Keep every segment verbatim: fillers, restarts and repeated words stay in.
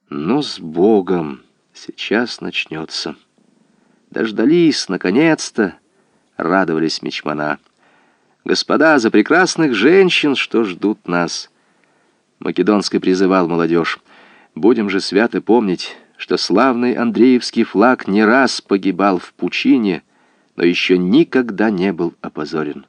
Ну, с Богом, сейчас начнется. Дождались, наконец-то, радовались мичмана. Господа, за прекрасных женщин, что ждут нас. Македонский призывал молодежь. Будем же свято помнить, что славный Андреевский флаг не раз погибал в пучине, но еще никогда не был опозорен.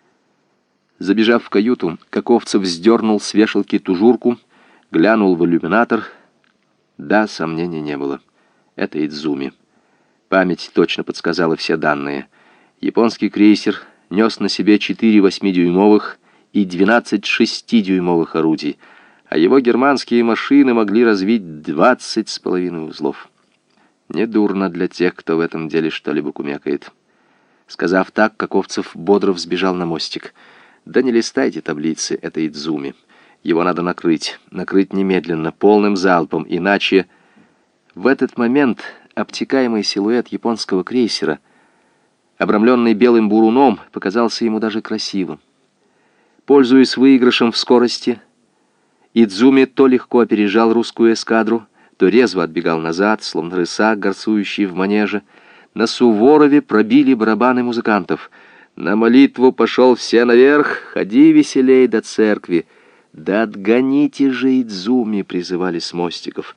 Забежав в каюту, Каковцев сдернул с вешалки тужурку, глянул в иллюминатор. Да, сомнений не было. Это Идзуми. Память точно подсказала все данные. Японский крейсер нес на себе четыре восьмидюймовых и двенадцать шестидюймовых орудий, а его германские машины могли развить двадцать с половиной узлов. Недурно для тех, кто в этом деле что-либо кумекает. Сказав так, Каковцев бодро взбежал на мостик. Да не листайте таблицы, это Идзуми. Его надо накрыть, накрыть немедленно, полным залпом, иначе... В этот момент обтекаемый силуэт японского крейсера, обрамленный белым буруном, показался ему даже красивым. Пользуясь выигрышем в скорости, Идзуми то легко опережал русскую эскадру, то резво отбегал назад, словно рысак, горцующий в манеже. На Суворове пробили барабаны музыкантов. «На молитву пошел все наверх, ходи веселей до церкви». «Да отгоните же Идзуми!» — призывали с мостиков.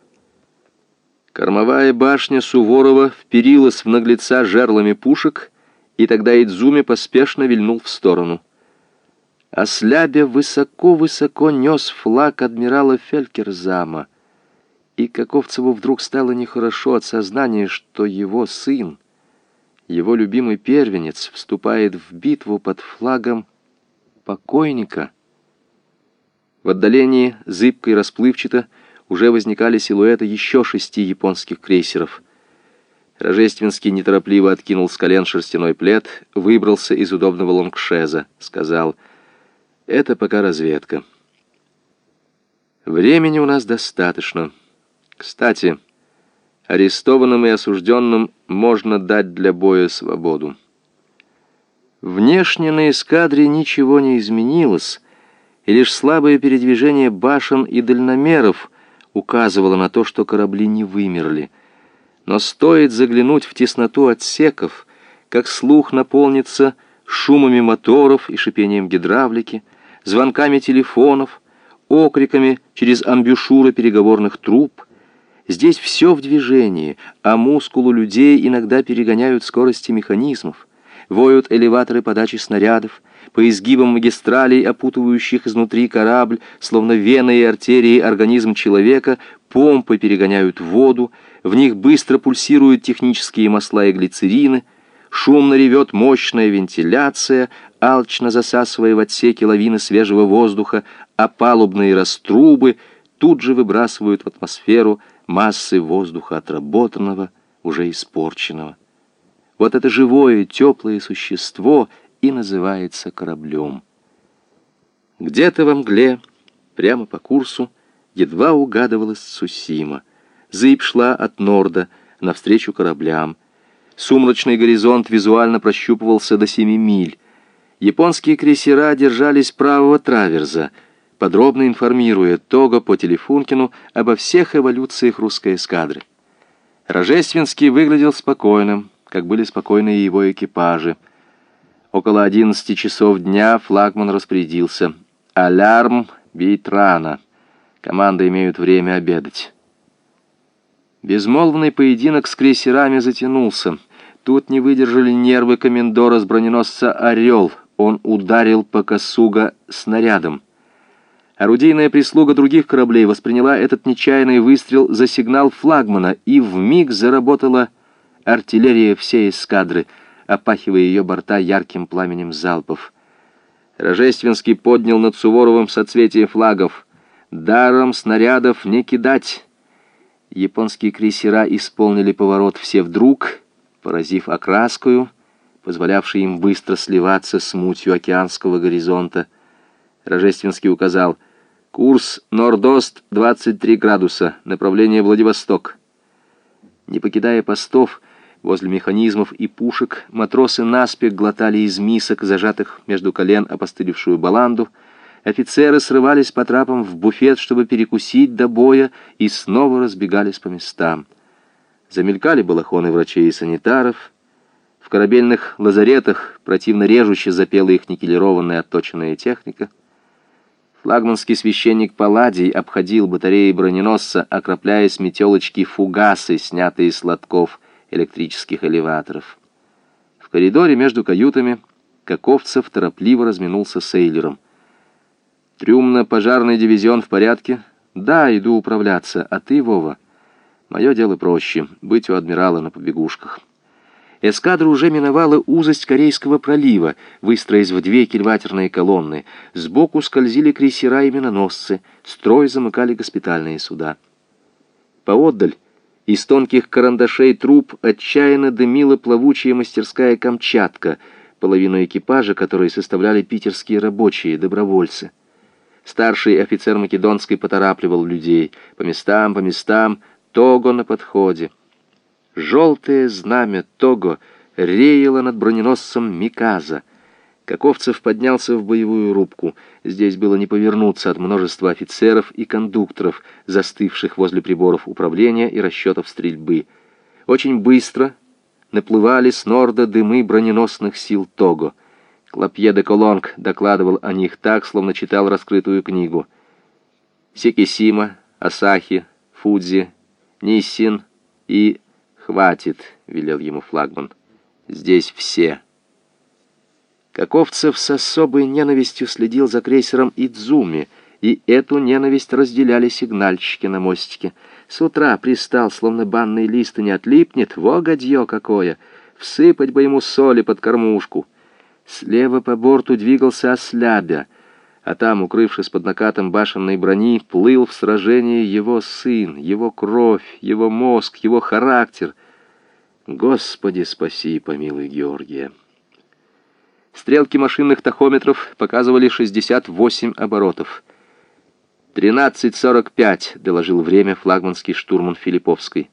Кормовая башня Суворова вперилась в наглеца жерлами пушек, и тогда Идзуми поспешно вильнул в сторону. Ослябя высоко-высоко нес флаг адмирала Фелькерзама, и Каковцеву вдруг стало нехорошо от сознания, что его сын, его любимый первенец, вступает в битву под флагом покойника. В отдалении, зыбко и расплывчато, уже возникали силуэты еще шести японских крейсеров. Рожественский неторопливо откинул с колен шерстяной плед, выбрался из удобного лонгшеза, сказал: «Это пока разведка. Времени у нас достаточно. Кстати, арестованным и осужденным можно дать для боя свободу». Внешне на эскадре ничего не изменилось, и лишь слабое передвижение башен и дальномеров указывало на то, что корабли не вымерли. Но стоит заглянуть в тесноту отсеков, как слух наполнится шумами моторов и шипением гидравлики, звонками телефонов, окриками через амбушюры переговорных труб. Здесь все в движении, а мускулы людей иногда перегоняют скорости механизмов. Воют элеваторы подачи снарядов, по изгибам магистралей, опутывающих изнутри корабль, словно вены и артерии организм человека, помпы перегоняют воду, в них быстро пульсируют технические масла и глицерины, шумно ревет мощная вентиляция, алчно засасывая в отсеки лавины свежего воздуха, а палубные раструбы тут же выбрасывают в атмосферу массы воздуха отработанного, уже испорченного. Вот это живое, теплое существо и называется кораблем. Где-то во мгле, прямо по курсу, едва угадывалась Цусима. Зыбь шла от норда навстречу кораблям. Сумрачный горизонт визуально прощупывался до семи миль. Японские крейсера держались правого траверза, подробно информируя Того по телефункину обо всех эволюциях русской эскадры. Рожественский выглядел спокойным, как были спокойны и его экипажи. Около одиннадцати часов дня флагман распорядился: «Алярм, бить рано. Команды имеют время обедать». Безмолвный поединок с крейсерами затянулся. Тут не выдержали нервы комендора с броненосца «Орел». Он ударил по Косуга снарядом. Орудийная прислуга других кораблей восприняла этот нечаянный выстрел за сигнал флагмана, и вмиг заработала артиллерия всей эскадры, опахивая ее борта ярким пламенем залпов. Рожественский поднял над Суворовым соцветие флагов: «Даром снарядов не кидать». Японские крейсера исполнили поворот все вдруг, поразив окраскою, позволявшей им быстро сливаться с мутью океанского горизонта. Рожественский указал: «Курс норд-ост двадцать три градуса, направление Владивосток». Не покидая постов, возле механизмов и пушек, матросы наспех глотали из мисок, зажатых между колен, опостылевшую баланду. Офицеры срывались по трапам в буфет, чтобы перекусить до боя, и снова разбегались по местам. Замелькали балахоны врачей и санитаров. В корабельных лазаретах противно режуще запела их никелированная отточенная техника. Флагманский священник Палладий обходил батареи броненосца, окропляя с метелочки фугасы, снятые с лотков электрических элеваторов. В коридоре между каютами Каковцев торопливо разминулся с Эйлером. «Трюмно-пожарный дивизион в порядке?» «Да, иду управляться. А ты, Вова?» «Мое дело проще. Быть у адмирала на побегушках». Эскадра уже миновала узость Корейского пролива, выстроясь в две кильватерные колонны. Сбоку скользили крейсера и миноносцы, строй замыкали госпитальные суда. Поотдаль из тонких карандашей труб отчаянно дымила плавучая мастерская «Камчатка», половину экипажа которой составляли питерские рабочие, добровольцы. Старший офицер Македонской поторапливал людей. По местам, по местам, Того на подходе. Желтое знамя Того реяло над броненосцем Миказа. Каковцев поднялся в боевую рубку. Здесь было не повернуться от множества офицеров и кондукторов, застывших возле приборов управления и расчетов стрельбы. Очень быстро наплывали с норда дымы броненосных сил Того. Клопье де Колонг докладывал о них так, словно читал раскрытую книгу. Секисима, Асахи, Фудзи, Ниссин и... «Хватит», — велел ему флагман. «Здесь все». Каковцев с особой ненавистью следил за крейсером Идзуми, и эту ненависть разделяли сигнальщики на мостике. С утра пристал, словно банный лист, и не отлипнет. Во гадье какое! Всыпать бы ему соли под кормушку. Слева по борту двигался Ослябя, а там, укрывшись под накатом башенной брони, плыл в сражении его сын, его кровь, его мозг, его характер. Господи, спаси и помилуй Георгия. Стрелки машинных тахометров показывали шестьдесят восемь оборотов. «тринадцать сорок пять», — доложил время флагманский штурман Филипповской.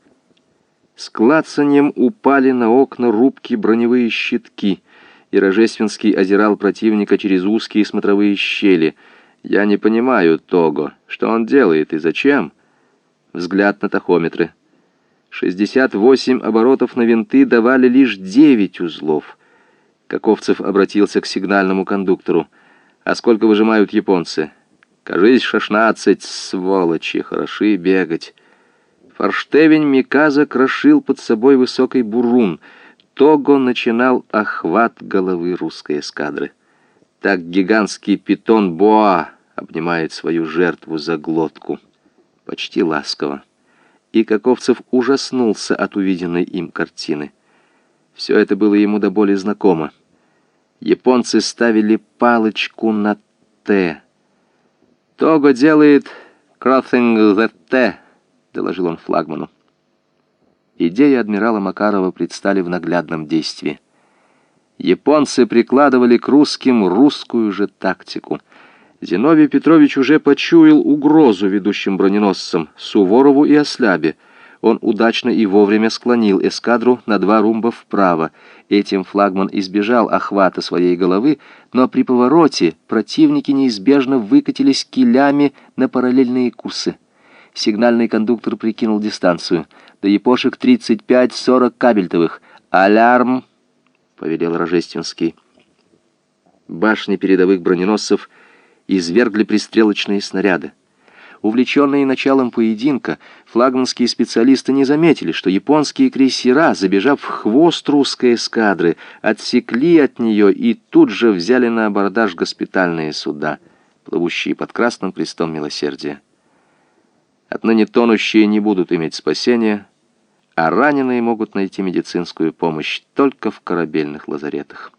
С клацаньем упали на окна рубки броневые щитки, и Рожественский озирал противника через узкие смотровые щели. «Я не понимаю Того. Что он делает и зачем?» Взгляд на тахометры. шестьдесят восемь оборотов на винты давали лишь девять узлов. Каковцев обратился к сигнальному кондуктору. «А сколько выжимают японцы?» «Кажись, шестнадцать, сволочи, хороши бегать». Форштевень Миказа крошил под собой высокий бурун. Того начинал охват головы русской эскадры. Так гигантский питон Боа обнимает свою жертву за глотку. Почти ласково. И Каковцев ужаснулся от увиденной им картины. Все это было ему до боли знакомо. Японцы ставили палочку на «Т». «Того делает crossing the T», — доложил он флагману. Идеи адмирала Макарова предстали в наглядном действии. Японцы прикладывали к русским русскую же тактику. Зиновий Петрович уже почуял угрозу ведущим броненосцам Суворову и Ослябе. Он удачно и вовремя склонил эскадру на два румба вправо. Этим флагман избежал охвата своей головы, но при повороте противники неизбежно выкатились килями на параллельные курсы. Сигнальный кондуктор прикинул дистанцию. До япошек тридцать пять сорок кабельтовых. «Алярм!» — повелел Рожественский. Башни передовых броненосцев извергли пристрелочные снаряды. Увлеченные началом поединка, флагманские специалисты не заметили, что японские крейсера, забежав в хвост русской эскадры, отсекли от нее и тут же взяли на абордаж госпитальные суда, плывущие под красным крестом милосердия. Отныне тонущие не будут иметь спасения, а раненые могут найти медицинскую помощь только в корабельных лазаретах.